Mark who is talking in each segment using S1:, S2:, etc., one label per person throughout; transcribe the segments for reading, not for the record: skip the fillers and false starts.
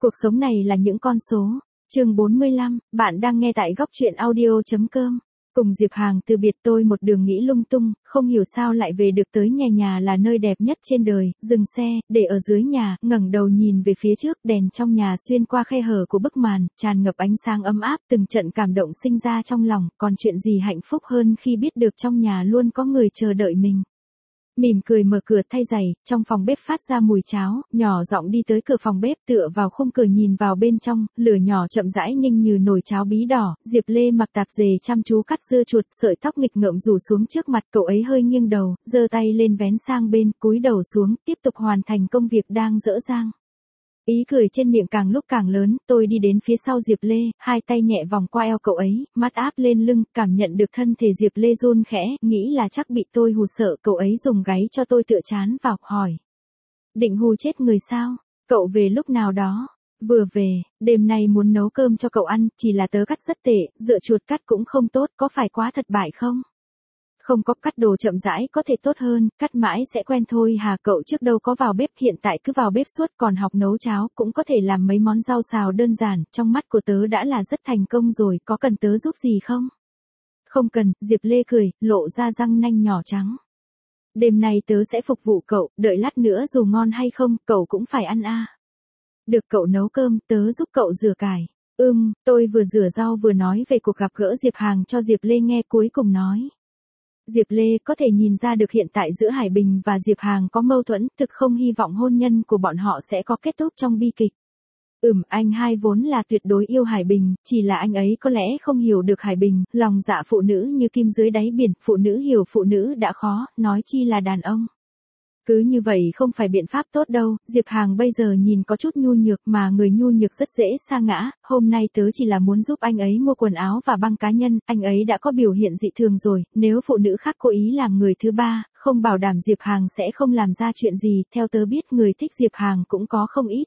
S1: Cuộc sống này là những con số. Chương 45, bạn đang nghe tại góc truyện audio.com. Cùng Diệp Hàng từ biệt tôi một đường nghĩ lung tung, không hiểu sao lại về được tới nhà là nơi đẹp nhất trên đời, dừng xe, để ở dưới nhà, ngẩng đầu nhìn về phía trước, đèn trong nhà xuyên qua khe hở của bức màn, tràn ngập ánh sáng ấm áp, từng trận cảm động sinh ra trong lòng, còn chuyện gì hạnh phúc hơn khi biết được trong nhà luôn có người chờ đợi mình. Mỉm cười mở cửa thay giày, trong phòng bếp phát ra mùi cháo, nhỏ giọng đi tới cửa phòng bếp tựa vào khung cửa nhìn vào bên trong, lửa nhỏ chậm rãi ninh như nồi cháo bí đỏ, Diệp Lê mặc tạp dề chăm chú cắt dưa chuột, sợi tóc nghịch ngợm rủ xuống trước mặt, cậu ấy hơi nghiêng đầu, giơ tay lên vén sang bên, cúi đầu xuống, tiếp tục hoàn thành công việc đang dở dang. Ý cười trên miệng càng lúc càng lớn, tôi đi đến phía sau Diệp Lê, hai tay nhẹ vòng qua eo cậu ấy, mắt áp lên lưng, cảm nhận được thân thể Diệp Lê run khẽ, nghĩ là chắc bị tôi hù sợ, cậu ấy dùng gáy cho tôi tựa chán vào, hỏi. Định hù chết người sao? Cậu về lúc nào đó? Vừa về, đêm nay muốn nấu cơm cho cậu ăn, chỉ là tớ cắt rất tệ, dựa chuột cắt cũng không tốt, có phải quá thất bại không? Không có, cắt đồ chậm rãi có thể tốt hơn, cắt mãi sẽ quen thôi hà, cậu trước đâu có vào bếp, hiện tại cứ vào bếp suốt, còn học nấu cháo, cũng có thể làm mấy món rau xào đơn giản, trong mắt của tớ đã là rất thành công rồi, có cần tớ giúp gì không? Không cần, Diệp Lê cười, lộ ra răng nanh nhỏ trắng. Đêm nay tớ sẽ phục vụ cậu, đợi lát nữa dù ngon hay không, cậu cũng phải ăn a. Được, cậu nấu cơm, tớ giúp cậu rửa cải. Tôi vừa rửa rau vừa nói về cuộc gặp gỡ Diệp Hàng cho Diệp Lê nghe, cuối cùng nói. Diệp Lê có thể nhìn ra được hiện tại giữa Hải Bình và Diệp Hàng có mâu thuẫn, thực không hy vọng hôn nhân của bọn họ sẽ có kết thúc trong bi kịch. Anh hai vốn là tuyệt đối yêu Hải Bình, chỉ là anh ấy có lẽ không hiểu được Hải Bình, lòng dạ phụ nữ như kim dưới đáy biển, phụ nữ hiểu phụ nữ đã khó, nói chi là đàn ông. Cứ như vậy không phải biện pháp tốt đâu, Diệp Hàng bây giờ nhìn có chút nhu nhược mà người nhu nhược rất dễ sa ngã, hôm nay tớ chỉ là muốn giúp anh ấy mua quần áo và băng cá nhân, anh ấy đã có biểu hiện dị thường rồi, nếu phụ nữ khác cố ý làm người thứ ba, không bảo đảm Diệp Hàng sẽ không làm ra chuyện gì, theo tớ biết người thích Diệp Hàng cũng có không ít.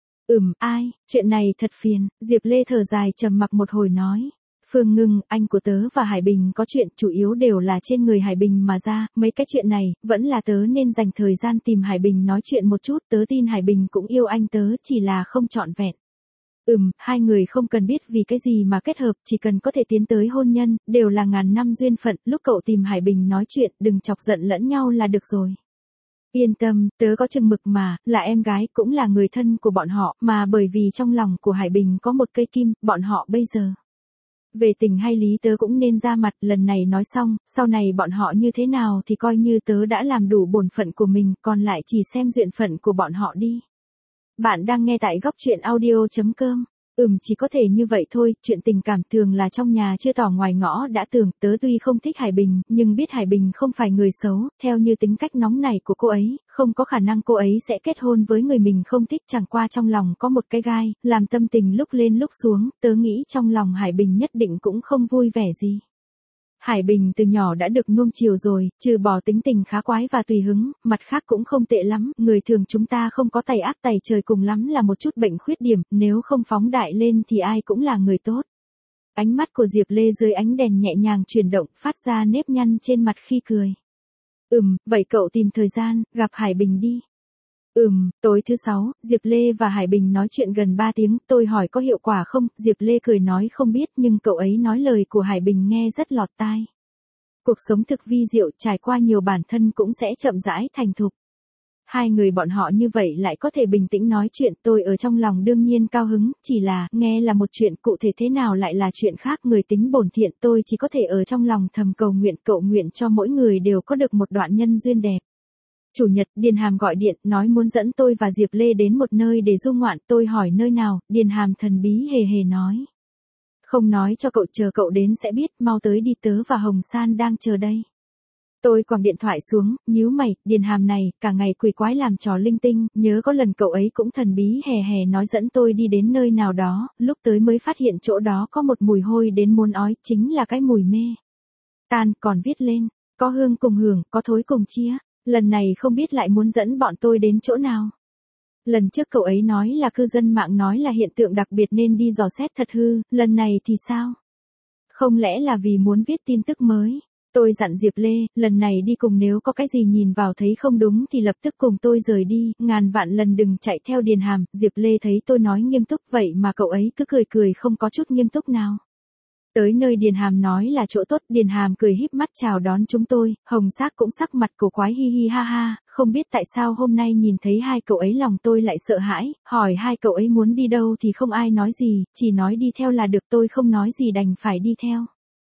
S1: Ai, chuyện này thật phiền, Diệp Lê thở dài trầm mặc một hồi nói. Phương Ngưng, anh của tớ và Hải Bình có chuyện, chủ yếu đều là trên người Hải Bình mà ra, mấy cái chuyện này, vẫn là tớ nên dành thời gian tìm Hải Bình nói chuyện một chút, tớ tin Hải Bình cũng yêu anh tớ, chỉ là không trọn vẹn. Hai người không cần biết vì cái gì mà kết hợp, chỉ cần có thể tiến tới hôn nhân, đều là ngàn năm duyên phận, lúc cậu tìm Hải Bình nói chuyện, đừng chọc giận lẫn nhau là được rồi. Yên tâm, tớ có chừng mực mà, là em gái, cũng là người thân của bọn họ, mà bởi vì trong lòng của Hải Bình có một cây kim, bọn họ bây giờ. Về tình hay lý tớ cũng nên ra mặt, lần này nói xong, sau này bọn họ như thế nào thì coi như tớ đã làm đủ bổn phận của mình, còn lại chỉ xem duyên phận của bọn họ đi. Bạn đang nghe tại góc truyện audio.com. Chỉ có thể như vậy thôi, chuyện tình cảm thường là trong nhà chưa tỏ ngoài ngõ đã tưởng, tớ tuy không thích Hải Bình, nhưng biết Hải Bình không phải người xấu, theo như tính cách nóng nảy của cô ấy, không có khả năng cô ấy sẽ kết hôn với người mình không thích, chẳng qua trong lòng có một cái gai, làm tâm tình lúc lên lúc xuống, tớ nghĩ trong lòng Hải Bình nhất định cũng không vui vẻ gì. Hải Bình từ nhỏ đã được nuông chiều rồi, trừ bỏ tính tình khá quái và tùy hứng, mặt khác cũng không tệ lắm, người thường chúng ta không có tày ác tày trời, cùng lắm là một chút bệnh khuyết điểm, nếu không phóng đại lên thì ai cũng là người tốt. Ánh mắt của Diệp Lê dưới ánh đèn nhẹ nhàng chuyển động, phát ra nếp nhăn trên mặt khi cười. Vậy cậu tìm thời gian, gặp Hải Bình đi. Tối thứ 6, Diệp Lê và Hải Bình nói chuyện gần 3 tiếng, tôi hỏi có hiệu quả không, Diệp Lê cười nói không biết, nhưng cậu ấy nói lời của Hải Bình nghe rất lọt tai. Cuộc sống thực vi diệu, trải qua nhiều bản thân cũng sẽ chậm rãi thành thục. Hai người bọn họ như vậy lại có thể bình tĩnh nói chuyện, tôi ở trong lòng đương nhiên cao hứng, chỉ là, nghe là một chuyện, cụ thể thế nào lại là chuyện khác, người tính bổn thiện, tôi chỉ có thể ở trong lòng thầm cầu nguyện cho mỗi người đều có được một đoạn nhân duyên đẹp. Chủ nhật, Điền Hàm gọi điện, nói muốn dẫn tôi và Diệp Lê đến một nơi để du ngoạn, tôi hỏi nơi nào, Điền Hàm thần bí hề hề nói. Không nói cho cậu, chờ cậu đến sẽ biết, mau tới đi, tớ và Hồng San đang chờ đây. Tôi quẳng điện thoại xuống, nhíu mày, Điền Hàm này, cả ngày quỷ quái làm trò linh tinh, nhớ có lần cậu ấy cũng thần bí hề hề nói dẫn tôi đi đến nơi nào đó, lúc tới mới phát hiện chỗ đó có một mùi hôi đến muốn ói, chính là cái mùi mê. Tan, còn viết lên, có hương cùng hưởng, có thối cùng chia. Lần này không biết lại muốn dẫn bọn tôi đến chỗ nào. Lần trước cậu ấy nói là cư dân mạng nói là hiện tượng đặc biệt nên đi dò xét thật hư, lần này thì sao? Không lẽ là vì muốn viết tin tức mới? Tôi dặn Diệp Lê, lần này đi cùng nếu có cái gì nhìn vào thấy không đúng thì lập tức cùng tôi rời đi, ngàn vạn lần đừng chạy theo Điền Hàm. Diệp Lê thấy tôi nói nghiêm túc vậy mà cậu ấy cứ cười cười không có chút nghiêm túc nào. Tới nơi Điền Hàm nói là chỗ tốt, Điền Hàm cười híp mắt chào đón chúng tôi, Hồng Sắc cũng sắc mặt cổ quái hi hi ha ha, không biết tại sao hôm nay nhìn thấy hai cậu ấy lòng tôi lại sợ hãi, hỏi hai cậu ấy muốn đi đâu thì không ai nói gì, chỉ nói đi theo là được, tôi không nói gì đành phải đi theo.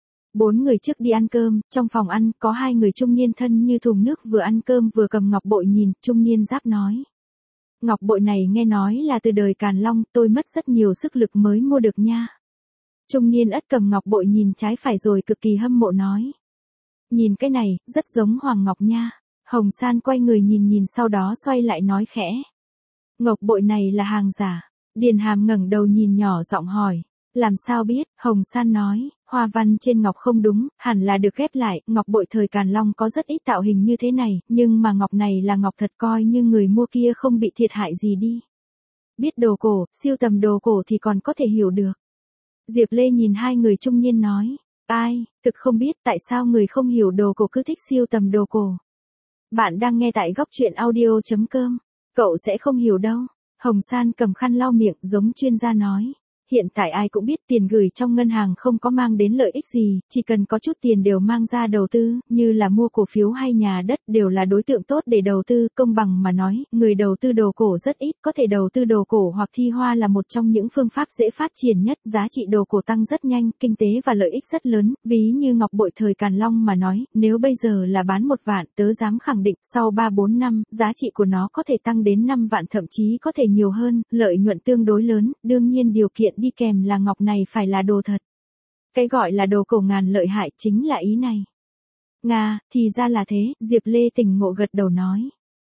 S1: 4 người trước đi ăn cơm, trong phòng ăn có 2 người trung niên thân như thùng nước vừa ăn cơm vừa cầm ngọc bội nhìn, trung niên giáp nói. Ngọc bội này nghe nói là từ đời Càn Long, tôi mất rất nhiều sức lực mới mua được nha. Trung niên ất cầm ngọc bội nhìn trái phải rồi cực kỳ hâm mộ nói. Nhìn cái này, rất giống Hoàng Ngọc nha. Hồng San quay người nhìn nhìn sau đó xoay lại nói khẽ. Ngọc bội này là hàng giả. Điền Hàm ngẩng đầu nhìn nhỏ giọng hỏi. Làm sao biết, Hồng San nói, hoa văn trên ngọc không đúng, hẳn là được ghép lại, ngọc bội thời Càn Long có rất ít tạo hình như thế này, nhưng mà ngọc này là ngọc thật coi như người mua kia không bị thiệt hại gì đi. Biết đồ cổ, siêu tầm đồ cổ thì còn có thể hiểu được. Diệp Lê nhìn 2 người trung niên nói, ai, thực không biết tại sao người không hiểu đồ cổ cứ thích siêu tầm đồ cổ. Bạn đang nghe tại góc truyện audio.com, cậu sẽ không hiểu đâu. Hồng San cầm khăn lau miệng giống chuyên gia nói. Hiện tại ai cũng biết tiền gửi trong ngân hàng không có mang đến lợi ích gì, chỉ cần có chút tiền đều mang ra đầu tư, như là mua cổ phiếu hay nhà đất đều là đối tượng tốt để đầu tư, công bằng mà nói, người đầu tư đồ cổ rất ít, có thể đầu tư đồ cổ hoặc thi hoa là một trong những phương pháp dễ phát triển nhất, giá trị đồ cổ tăng rất nhanh, kinh tế và lợi ích rất lớn, ví như ngọc bội thời Càn Long mà nói, nếu bây giờ là bán 1 vạn, tớ dám khẳng định, sau 3-4 năm, giá trị của nó có thể tăng đến 5 vạn thậm chí có thể nhiều hơn, lợi nhuận tương đối lớn, đương nhiên điều kiện đi kèm là ngọc này phải là đồ thật. Cái gọi là đồ cổ ngàn lợi hại chính là ý này. Nga, thì ra là thế, Diệp Lê tỉnh ngộ gật đầu nói.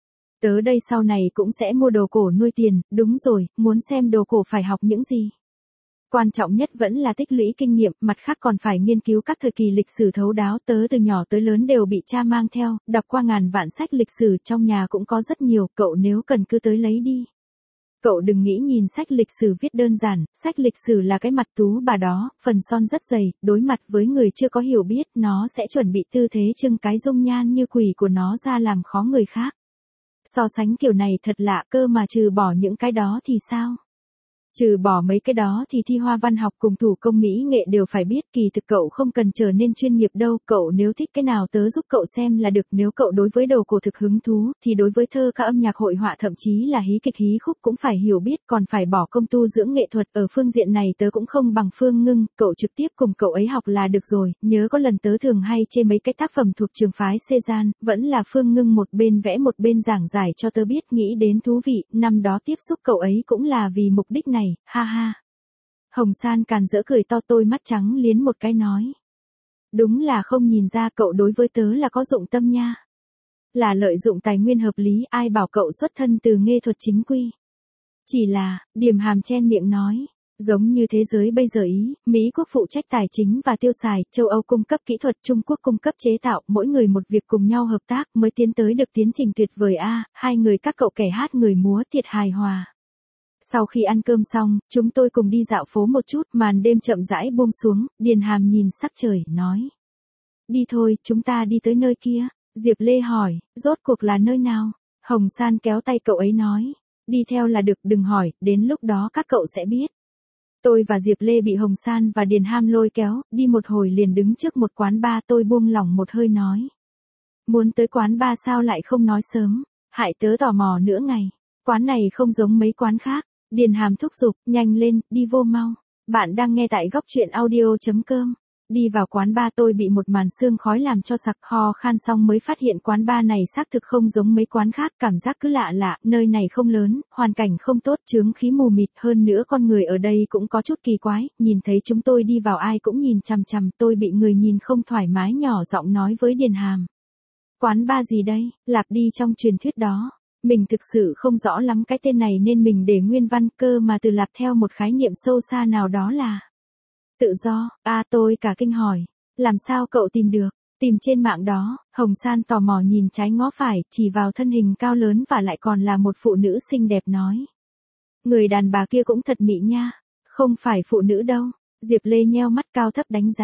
S1: Tớ đây sau này cũng sẽ mua đồ cổ nuôi tiền, đúng rồi, muốn xem đồ cổ phải học những gì. Quan trọng nhất vẫn là tích lũy kinh nghiệm, mặt khác còn phải nghiên cứu các thời kỳ lịch sử thấu đáo, tớ từ nhỏ tới lớn đều bị cha mang theo, đọc qua ngàn vạn sách lịch sử trong nhà cũng có rất nhiều, cậu nếu cần cứ tới lấy đi. Cậu đừng nghĩ nhìn sách lịch sử viết đơn giản, sách lịch sử là cái mặt tú bà đó, phần son rất dày, đối mặt với người chưa có hiểu biết, nó sẽ chuẩn bị tư thế trưng cái dung nhan như quỷ của nó ra làm khó người khác. So sánh kiểu này thật lạ cơ mà trừ bỏ những cái đó thì sao? Trừ bỏ mấy cái đó thì thi hoa văn học cùng thủ công mỹ nghệ đều phải biết, kỳ thực cậu không cần trở nên chuyên nghiệp đâu, cậu nếu thích cái nào tớ giúp cậu xem là được, nếu cậu đối với đồ cổ thực hứng thú, thì đối với thơ ca âm nhạc hội họa thậm chí là hí kịch hí khúc cũng phải hiểu biết, còn phải bỏ công tu dưỡng nghệ thuật, ở phương diện này tớ cũng không bằng Phương Ngưng, cậu trực tiếp cùng cậu ấy học là được rồi, nhớ có lần tớ thường hay chê mấy cái tác phẩm thuộc trường phái Cézanne, vẫn là Phương Ngưng một bên vẽ một bên giảng giải cho tớ biết, nghĩ đến thú vị, năm đó tiếp xúc cậu ấy cũng là vì mục đích này. Ha ha. Hồng San càn rỡ cười to, tôi mắt trắng liến một cái nói. Đúng là không nhìn ra cậu đối với tớ là có dụng tâm nha. Là lợi dụng tài nguyên hợp lý, ai bảo cậu xuất thân từ nghệ thuật chính quy. Chỉ là, Điềm Hàm chen miệng nói. Giống như thế giới bây giờ Ý, Mỹ quốc phụ trách tài chính và tiêu xài, châu Âu cung cấp kỹ thuật, Trung Quốc cung cấp chế tạo, mỗi người một việc cùng nhau hợp tác mới tiến tới được tiến trình tuyệt vời a. Hai người các cậu kẻ hát người múa thiệt hài hòa. Sau khi ăn cơm xong, chúng tôi cùng đi dạo phố một chút, màn đêm chậm rãi buông xuống, Điền Hàm nhìn sắc trời, nói. Đi thôi, chúng ta đi tới nơi kia. Diệp Lê hỏi, rốt cuộc là nơi nào? Hồng San kéo tay cậu ấy nói. Đi theo là được, đừng hỏi, đến lúc đó các cậu sẽ biết. Tôi và Diệp Lê bị Hồng San và Điền Hàm lôi kéo, đi một hồi liền đứng trước một quán bar, tôi buông lỏng một hơi nói. Muốn tới quán bar sao lại không nói sớm, hại tớ tò mò nữa ngày. Quán này không giống mấy quán khác. Điền Hàm thúc giục, nhanh lên, đi vô mau. Bạn đang nghe tại góc truyện audio.com. Đi vào quán bar tôi bị một màn sương khói làm cho sặc, ho khan xong mới phát hiện quán bar này xác thực không giống mấy quán khác, cảm giác cứ lạ lạ, nơi này không lớn, hoàn cảnh không tốt, chướng khí mù mịt, hơn nữa con người ở đây cũng có chút kỳ quái, nhìn thấy chúng tôi đi vào ai cũng nhìn chằm chằm, tôi bị người nhìn không thoải mái nhỏ giọng nói với Điền Hàm. Quán bar gì đây, lặp đi trong truyền thuyết đó. Mình thực sự không rõ lắm cái tên này nên mình để nguyên văn, cơ mà từ lặp theo một khái niệm sâu xa nào đó là tự do. Tôi cả kinh hỏi, làm sao cậu tìm được? Tìm trên mạng đó. Hồng San tò mò nhìn trái ngó phải, chỉ vào thân hình cao lớn và lại còn là một phụ nữ xinh đẹp nói. Người đàn bà kia cũng thật mị nha. Không phải phụ nữ đâu. Diệp Lê nheo mắt cao thấp đánh giá.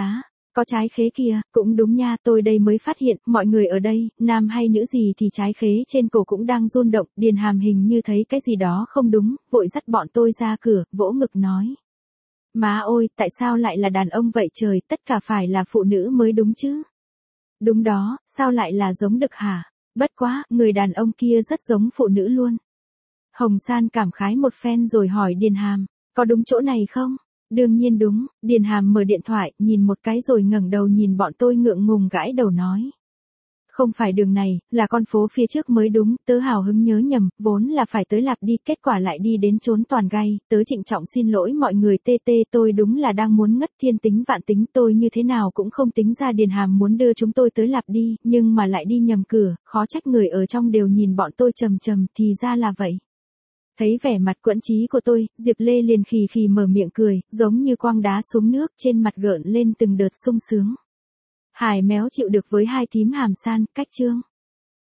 S1: Có trái khế kìa, cũng đúng nha, tôi đây mới phát hiện, mọi người ở đây, nam hay nữ gì thì trái khế trên cổ cũng đang run động, Điền Hàm hình như thấy cái gì đó không đúng, vội dắt bọn tôi ra cửa, vỗ ngực nói. Má ôi, tại sao lại là đàn ông vậy trời, tất cả phải là phụ nữ mới đúng chứ. Đúng đó, sao lại là giống đực hả? Bất quá, người đàn ông kia rất giống phụ nữ luôn. Hồng San cảm khái một phen rồi hỏi Điền Hàm, có đúng chỗ này không? Đương nhiên đúng, Điền Hàm mở điện thoại, nhìn một cái rồi ngẩng đầu nhìn bọn tôi ngượng ngùng gãi đầu nói. Không phải đường này, là con phố phía trước mới đúng, tớ hào hứng nhớ nhầm, vốn là phải tới Lạp đi, kết quả lại đi đến chốn toàn gai, tớ trịnh trọng xin lỗi mọi người tôi đúng là đang muốn ngất thiên tính vạn tính, tôi như thế nào cũng không tính ra Điền Hàm muốn đưa chúng tôi tới Lạp đi, nhưng mà lại đi nhầm cửa, khó trách người ở trong đều nhìn bọn tôi trầm trầm, thì ra là vậy. Thấy vẻ mặt quẫn trí của tôi, Diệp Lê liền khì khì mở miệng cười, giống như quăng đá xuống nước, trên mặt gợn lên từng đợt sung sướng. Hải méo chịu được với hai thím Hàm San, cách chương.